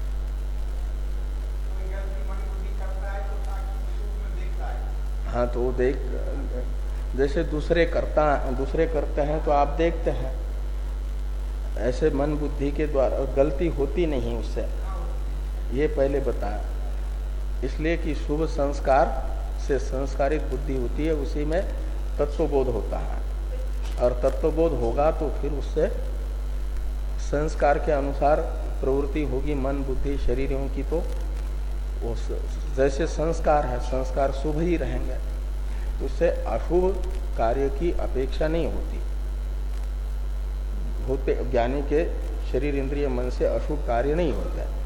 हाँ, तो वो देख जैसे दूसरे करता दूसरे करते हैं तो आप देखते हैं, ऐसे मन बुद्धि के द्वारा गलती होती नहीं उससे, ये पहले बताया। इसलिए कि शुभ संस्कार से संस्कारित बुद्धि होती है, उसी में तत्वबोध होता है, और तत्वबोध होगा तो फिर उससे संस्कार के अनुसार प्रवृत्ति होगी मन बुद्धि शरीरों की। तो वो जैसे संस्कार है, संस्कार शुभ ही रहेंगे, उससे अशुभ कार्य की अपेक्षा नहीं होती। होते ज्ञानी के शरीर इंद्रिय मन से अशुभ कार्य नहीं होता है।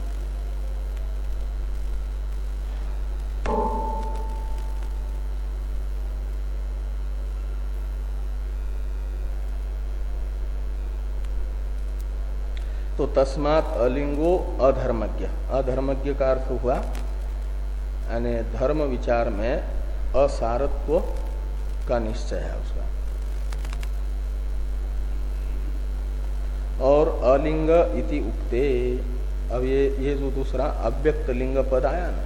तो तस्मात् अलिंगो अधर्मज्ञ। अधर्मज्ञ का अर्थ हुआ यानी धर्म विचार में असारत्व का निश्चय है उसका। और अलिंग इति उक्ते, अब ये ये जो दूसरा अव्यक्त लिंग पद आया ना,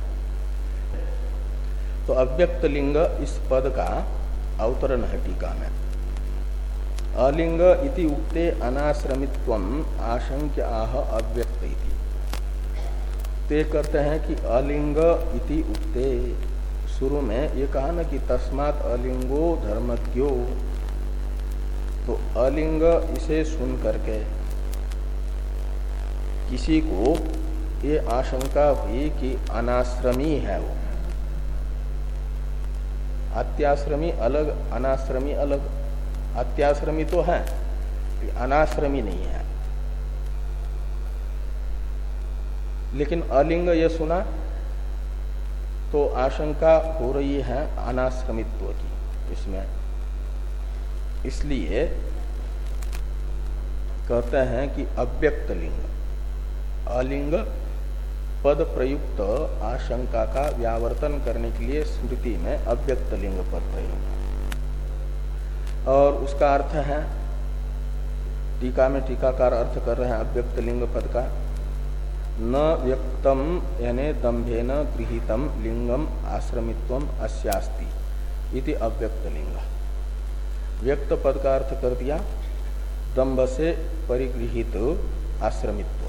तो अव्यक्त लिंग इस पद का अवतरण है टीका में। अलिंग इति उक्ते अनाश्रमित्वम आशंक्य आह अव्यक्त इति। ते करते हैं कि अलिंग इति उक्ते, शुरू में ये कहा ना कि तस्मात् अलिंगो धर्मज्ञो, तो अलिंग इसे सुन करके किसी को ये आशंका हुई कि अनाश्रमी है वो। अत्याश्रमी अलग, अनाश्रमी अलग। अत्याश्रमी तो है, अनाश्रमी नहीं है। लेकिन अलिंग ये सुना तो आशंका हो रही है अनाश्रमित्व की इसमें। इसलिए कहते हैं कि अव्यक्त लिंग, अलिंग पद प्रयुक्त आशंका का व्यावर्तन करने के लिए स्मृति में अव्यक्त लिंग पद प्रयुक्त। और उसका अर्थ है, टीका में टीकाकार अर्थ कर रहे हैं अव्यक्त लिंग पद का, न व्यक्तम यानी दंभेन गृहीतम लिंगम आश्रमित्वम अस्यास्ति इति अव्यक्त लिंग। व्यक्त पद का अर्थ कर दिया दंभ से परिगृहित आश्रमित्व।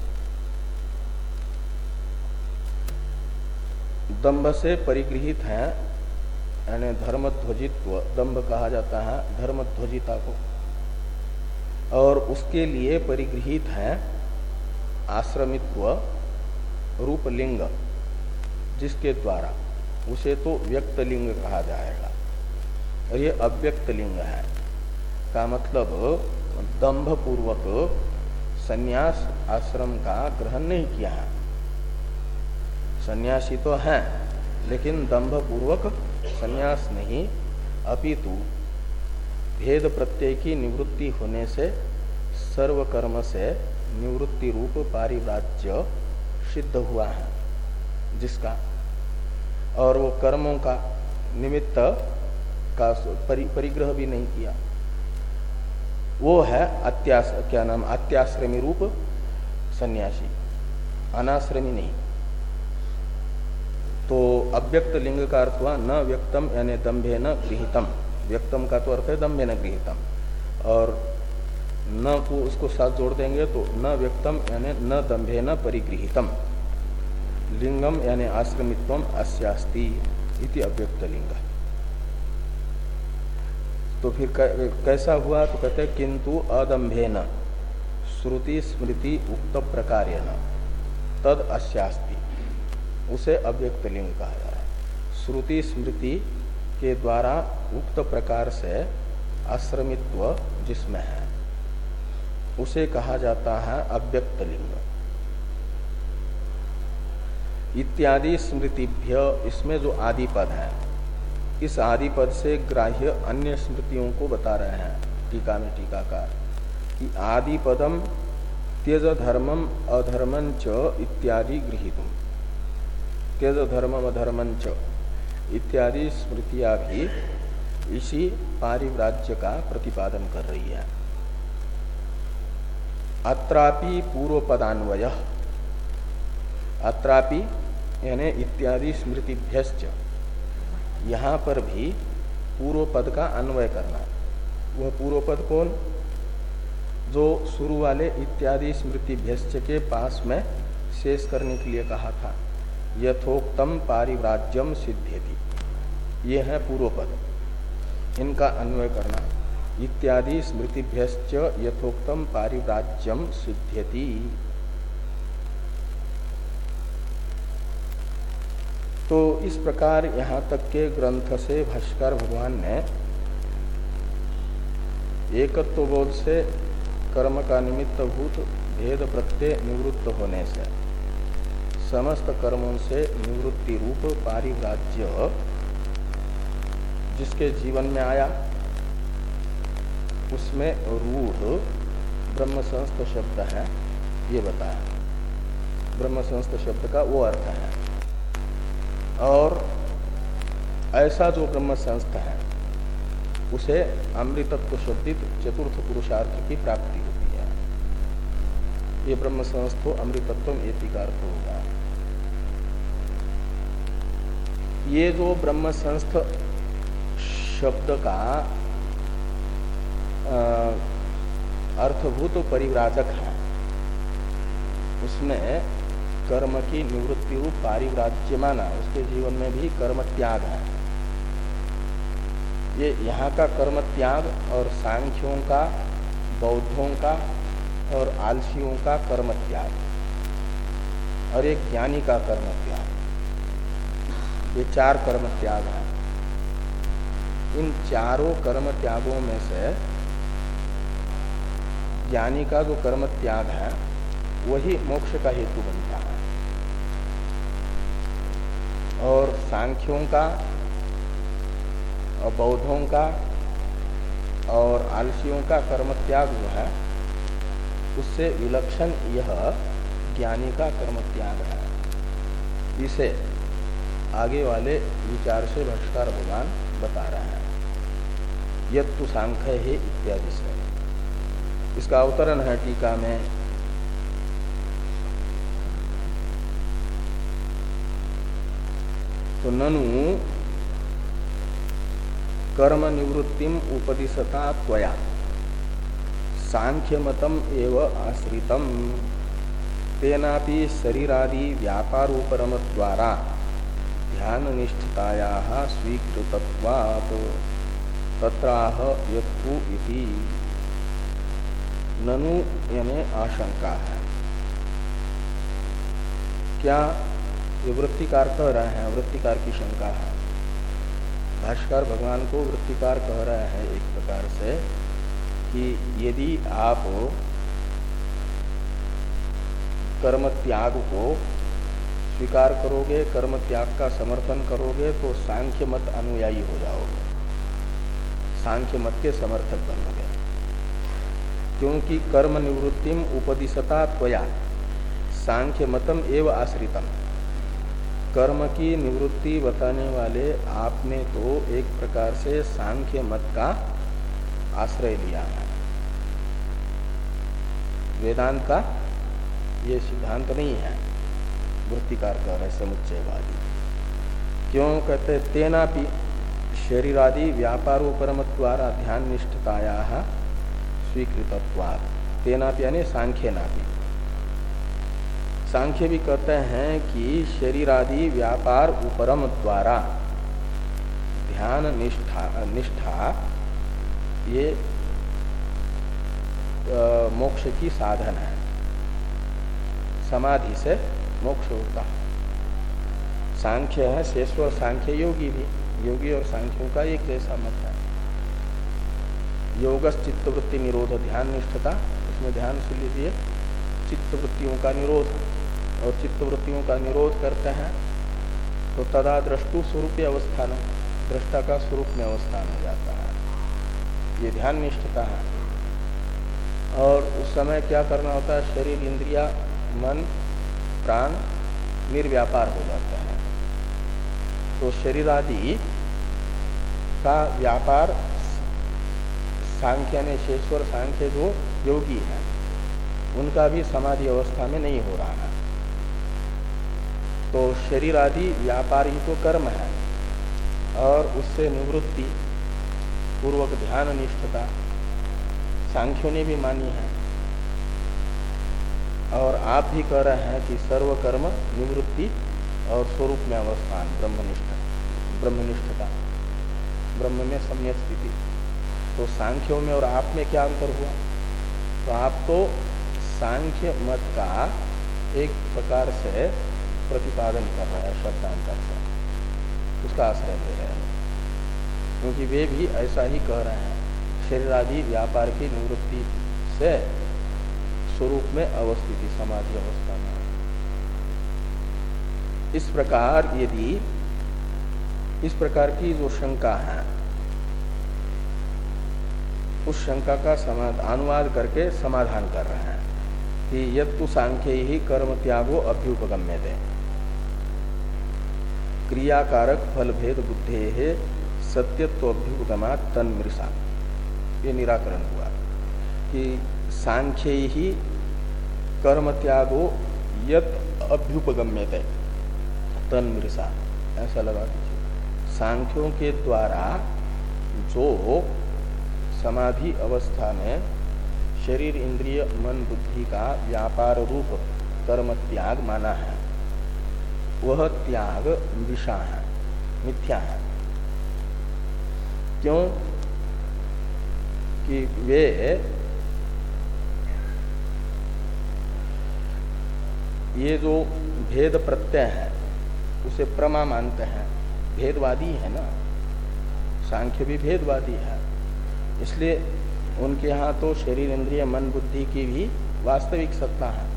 दंभ से परिगृहित है यानी धर्मध्वजित्व, दंभ कहा जाता है धर्मध्वजिता को, और उसके लिए परिगृहित है आश्रमित्व रूप लिंग, जिसके द्वारा उसे तो व्यक्त लिंग कहा जाएगा। और ये अव्यक्त लिंग है का मतलब दंभ पूर्वक संन्यास आश्रम का ग्रहण नहीं किया है। सन्यासी तो है लेकिन दंभ पूर्वक संन्यास नहीं, अपितु भेद प्रत्यय की निवृत्ति होने से सर्व कर्म से निवृत्ति रूप पारिव्राज्य सिद्ध हुआ है। जिसका, और वो कर्मों का निमित्त का परि, परिग्रह भी नहीं किया, वो है अत्यास क्या नाम अत्याश्रमी रूप सन्यासी, अनाश्रमी नहीं। तो अव्यक्त लिंग का अर्थ हुआ न व्यक्तम यानी दंभे न गृहीतम, व्यक्तम का तो अर्थ है दंभे न गृहीतम, और न को उसको साथ जोड़ देंगे तो न व्यक्तम यानी न दंभे न परिगृहीतम, लिंगम यानी आश्रमित्वम अस्यास्ति इति अव्यक्त लिंग। तो फिर कैसा हुआ, तो कहते हैं किंतु अदंभेन श्रुति स्मृति उक्त प्रकारेण तद अस्यास्ति, उसे अव्यक्त लिंग कहा जा रहा है। श्रुति स्मृति के द्वारा उक्त प्रकार से आश्रमित्व जिसमें है उसे कहा जाता है अव्यक्त लिंग। इत्यादि स्मृतिभ्य, इसमें जो आदि पद है, इस आदि पद से ग्राह्य अन्य स्मृतियों को बता रहे हैं टीका में टीकाकार कि आदि पदम त्यज धर्मम अधर्मं च इत्यादि गृहीतुम, त्यज धर्मम अधर्मं च इत्यादि स्मृतियां भी इसी पारिव्राज्य का प्रतिपादन कर रही है। अत्रापि पूर्व पदान्वय, अत्रापि यानी इत्यादि स्मृतिभ्यश्च, यहाँ पर भी पूर्व पद का अन्वय करना। वह पूर्व पद कौन, जो शुरू वाले इत्यादि स्मृतिभ्यश्च के पास में शेष करने के लिए कहा था, यथोक्तम पारिव्राज्यम सिद्ध्यति, ये है पूर्व पद, इनका अन्वय करना। इत्यादि स्मृतिभ्यश्च यथोक्तम पारिव्राज्यम सिद्ध्यति। तो इस प्रकार यहाँ तक के ग्रंथ से भाष्कर भगवान ने एकत्व बोध से कर्म का निमित्त भूत भेद प्रत्यय निवृत्त होने से समस्त कर्मों से निवृत्ति रूप पारिव्राज्य जिसके जीवन में आया, उसमें रूढ़ ब्रह्म संस्थ शब्द है, ये बताया। ब्रह्म संस्थ शब्द का वो अर्थ है, और ऐसा जो ब्रह्म संस्थ है उसे अमृतत्व शब्दित चतुर्थ पुरुषार्थ की प्राप्ति होती है। ये ब्रह्म संस्थो अमृतत्व एति का अर्थ होगा। ये जो ब्रह्म संस्थ शब्द का अर्थभूत परिव्राजक है, उसने कर्म की निवृत्ति रूप पारिव्राज्य माना, उसके जीवन में भी कर्म त्याग है। ये यहाँ का कर्म त्याग और सांख्यों का, बौद्धों का और आलसियों का कर्म त्याग, और एक ज्ञानी का कर्म त्याग, ये चार कर्म त्याग हैं। इन चारों कर्म त्यागों में से ज्ञानी का जो कर्म त्याग है वही मोक्ष का हेतु बनता है, और सांख्यों का और बौद्धों का और आलसियों का कर्म त्याग जो है उससे विलक्षण यह ज्ञानी का कर्म त्याग है। इसे आगे वाले विचार से भाष्कर भगवान बता रहे हैं, यत्तु सांख्य है इत्यादि से। इसका अवतरण है टीका में। तो ननु कर्म निवृत्तिम उपदिशता त्वया सांख्यमतम एव आश्रितम तेनापि शरीरादि व्यापारोपरम द्वारा ध्यान निष्ठतायाः स्वीकृतत्वात् तत्राह यत्तु इति। ननु यानी आशंका है। क्या ये वृत्तिकार कह रहे हैं, वृत्तिकार की शंका है। भाष्कर भगवान को वृत्तिकार कह रहे हैं एक प्रकार से कि यदि आप कर्म त्याग को स्वीकार करोगे, कर्म त्याग का समर्थन करोगे तो सांख्य मत अनुयायी हो जाओगे, सांख्य मत के समर्थक बनोगे। क्योंकि कर्म निवृत्तिम उपदिशता त्वया सांख्य मतम एव आश्रितम, कर्म की निवृत्ति बताने वाले आपने तो एक प्रकार से सांख्य मत का आश्रय लिया है। वेदांत का ये सिद्धांत नहीं है, वृत्तिकार कह रहे समुच्चयवादी। क्यों कहते तेनापि शरीरादि व्यापारोपरमत्वारा ध्यान निष्ठताया स्वीकृतत्वात्। तेनापि यानी सांख्य नापि। सांख्य भी कहते हैं कि शरीरादि व्यापार उपरम द्वारा ध्यान निष्ठा निष्ठा ये आ, मोक्ष की साधन है। समाधि से मोक्ष होता है। सांख्य है शेष्वर सांख्य योगी भी, योगी और सांख्यों का एक जैसा मत है। योगस चित्तवृत्ति निरोध ध्यान निष्ठता, उसमें ध्यान से लीजिए चित्तवृत्तियों का निरोध, और चित्तवृत्तियों का निरोध करते हैं तो तदा द्रष्टु स्वरूप अवस्थान, दृष्टा का स्वरूप में अवस्थान हो जाता है। ये ध्यान निष्ठता है। और उस समय क्या करना होता है, शरीर इंद्रिया मन प्राण निर्व्यापार हो जाता है। तो शरीर आदि का व्यापार सांख्य ने शेष्वर सांख्य जो योगी है उनका भी समाधि अवस्था में नहीं हो रहा है। तो शरीर आदि व्यापार ही तो कर्म है, और उससे निवृत्ति पूर्वक ध्यान निष्ठता सांख्यों ने भी मानी है। और आप भी कह रहे हैं कि सर्वकर्म निवृत्ति और स्वरूप में अवस्थान ब्रह्मनिष्ठ ब्रह्मनिष्ठता, ब्रह्म में सम्यक स्थिति। तो सांख्यों में और आप में क्या अंतर हुआ? तो आप तो सांख्य मत का एक प्रकार से प्रतिपादन कर रहे हैं शब्दांतर से, उसका आश्रय ले रहे हैं, क्योंकि वे भी ऐसा ही कह रहे हैं शरीर आदि व्यापार की निवृत्ति से स्वरूप में अवस्थिति समाधि अवस्था में। इस प्रकार यदि इस प्रकार की जो शंका है उस शंका का समाधान अनुवाद करके समाधान कर रहे हैं कि यत्तु सांख्य ही कर्म त्यागो अभ्युपगम्यते क्रियाकारक फल भेद बुद्धे है सत्यत्व अभ्युपगमा तन्मृषा। ये निराकरण हुआ कि सांख्य ही कर्म त्यागो यत अभ्युपगम्यते तन्मृषा, ऐसा लगा दीजिए। सांख्यों के द्वारा जो समाधि अवस्था में शरीर इंद्रिय मन बुद्धि का व्यापार रूप कर्म त्याग माना है, वह त्याग विषा है, मिथ्या है। क्यों कि वे ये जो भेद प्रत्यय है उसे प्रमा मानते हैं, भेदवादी है ना, सांख्य भी भेदवादी है। इसलिए उनके यहाँ तो शरीर इंद्रिय मन बुद्धि की भी वास्तविक सत्ता है,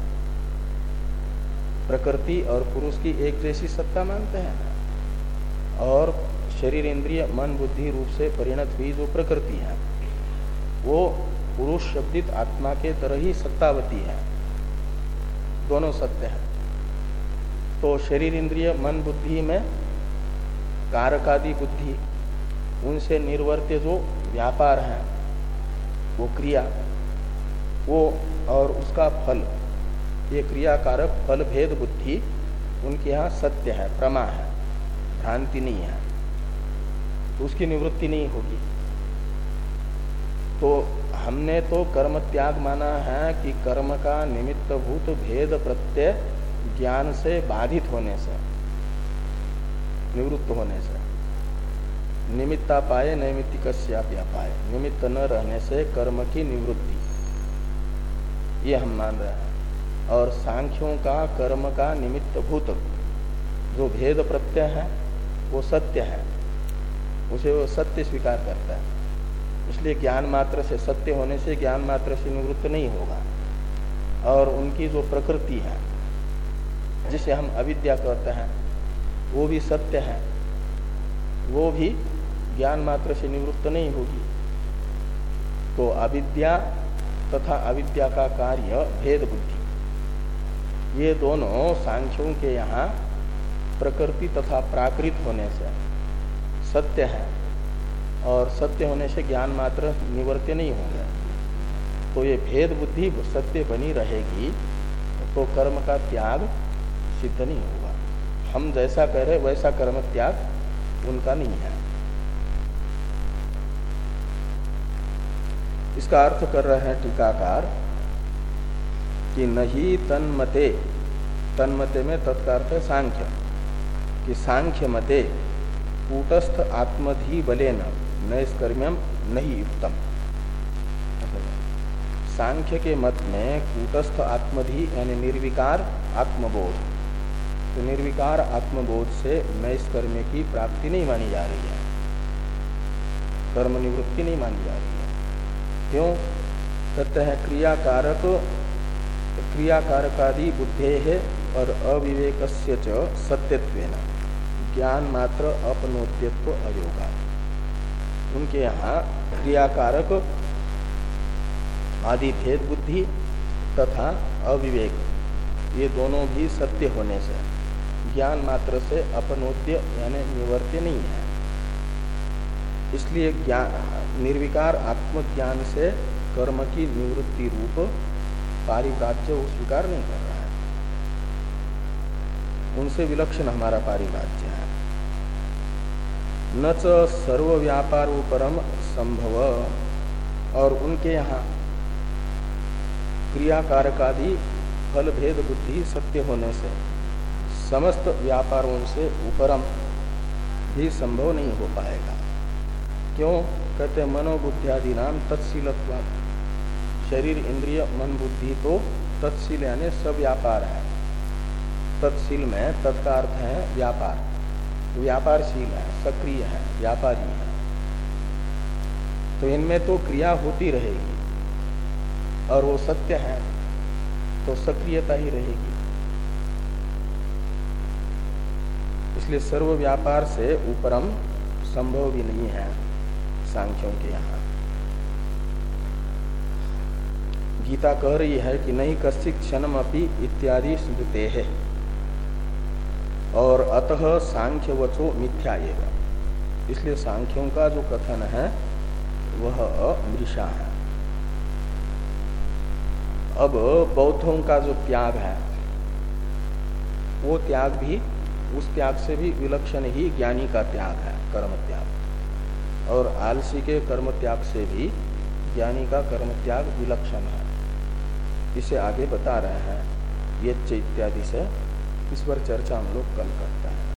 प्रकृति और पुरुष की एक जैसी सत्ता मानते हैं। और शरीर इंद्रिय मन बुद्धि रूप से परिणत हुई जो प्रकृति है वो पुरुष शब्दित आत्मा के तरह ही सत्तावती है, दोनों सत्य है। तो शरीर इंद्रिय मन बुद्धि में कारकादि बुद्धि, उनसे निर्वर्त्य जो व्यापार है वो क्रिया, वो और उसका फल, ये क्रियाकारक फल भेद बुद्धि उनके यहाँ सत्य है, प्रमा है, भ्रांति नहीं है, तो उसकी निवृत्ति नहीं होगी। तो हमने तो कर्म त्याग माना है कि कर्म का निमित्त भूत भेद प्रत्यय ज्ञान से बाधित होने से, निवृत्त होने से, निमित्ता पाए नैमित्तिकस्याप्या पाए, निमित्त न रहने से कर्म की निवृत्ति, ये हम मान रहे हैं। और सांख्यों का कर्म का निमित्त भूत जो भेद प्रत्यय है वो सत्य है, उसे वो सत्य स्वीकार करता है। इसलिए ज्ञान मात्र से, सत्य होने से ज्ञान मात्र से निवृत्त नहीं होगा। और उनकी जो प्रकृति है जिसे हम अविद्या कहते हैं वो भी सत्य है, वो भी ज्ञान मात्र से निवृत्त नहीं होगी। तो अविद्या तथा अविद्या का कार्य भेद बुद्धि, ये दोनों सांख्यों के यहाँ प्रकृति तथा प्राकृत होने से सत्य है, और सत्य होने से ज्ञान मात्र निवर्त्य नहीं होंगे, तो ये भेद बुद्धि सत्य बनी रहेगी, तो कर्म का त्याग सिद्ध नहीं होगा। हम जैसा कह रहे वैसा कर्म त्याग उनका नहीं है। इसका अर्थ कर रहे हैं टीकाकार कि नहीं तन्मते, तन्मते में तत्कार्थ सांख्य, कि सांख्य मते कूटस्थ आत्मधि बलेन नैष्कर्म्यम नहीं युक्तम। सांख्य के मत में कूटस्थ आत्मधि यानी निर्विकार आत्मबोध, तो निर्विकार आत्मबोध से नैष्कर्म्य की प्राप्ति नहीं मानी जा रही है, कर्म निवृत्ति नहीं मानी जा रही है। क्यों? कहते हैं क्रियाकारक क्रियाकारकादि बुद्धे है और अविवेकस्य च सत्यत्वेन ज्ञान मात्र अपनोद्यत्व अयोगा। उनके यहाँ क्रियाकारक आदि भेद बुद्धि तथा अविवेक ये दोनों भी सत्य होने से ज्ञान मात्र से अपनोद्य यानी निवर्त्य नहीं है। इसलिए ज्ञान निर्विकार आत्मज्ञान से कर्म की निवृत्ति रूप पारिव्राज्य वो स्वीकार नहीं कर रहा है। उनसे विलक्षण हमारा पारिव्राज्य है। न च सर्व व्यापारोपरम संभव, और उनके यहाँ क्रियाकारकादि फल भेद बुद्धि सत्य होने से समस्त व्यापारों से उपरम भी संभव नहीं हो पाएगा। क्यों? कहते मनोबुद्धियादि नाम तत्शीलत्वात्, शरीर इंद्रिय मन बुद्धि तो तत्शील यानी सब व्यापार है। तत्शील में तत्का अर्थ है व्यापार, व्यापारशील है, सक्रिय है, व्यापारी है। तो इनमें तो क्रिया होती रहेगी और वो सत्य है तो सक्रियता ही रहेगी। इसलिए सर्व व्यापार से उपरम संभव भी नहीं है सांख्यों के यहाँ। गीता कह रही है कि नहीं कश्चित् क्षणम अपि इत्यादि स्मृते है, और अतः सांख्य वचो मिथ्या एव। इसलिए सांख्यों का जो कथन है वह मृषा है। अब बौद्धों का जो त्याग है वो त्याग भी उस त्याग से भी विलक्षण ही ज्ञानी का त्याग है, कर्म त्याग, और आलसी के कर्म त्याग से भी ज्ञानी का कर्म त्याग विलक्षण है। इसे आगे बता रहे हैं ये इत्यादि से। इस पर चर्चा हम लोग कल करते हैं।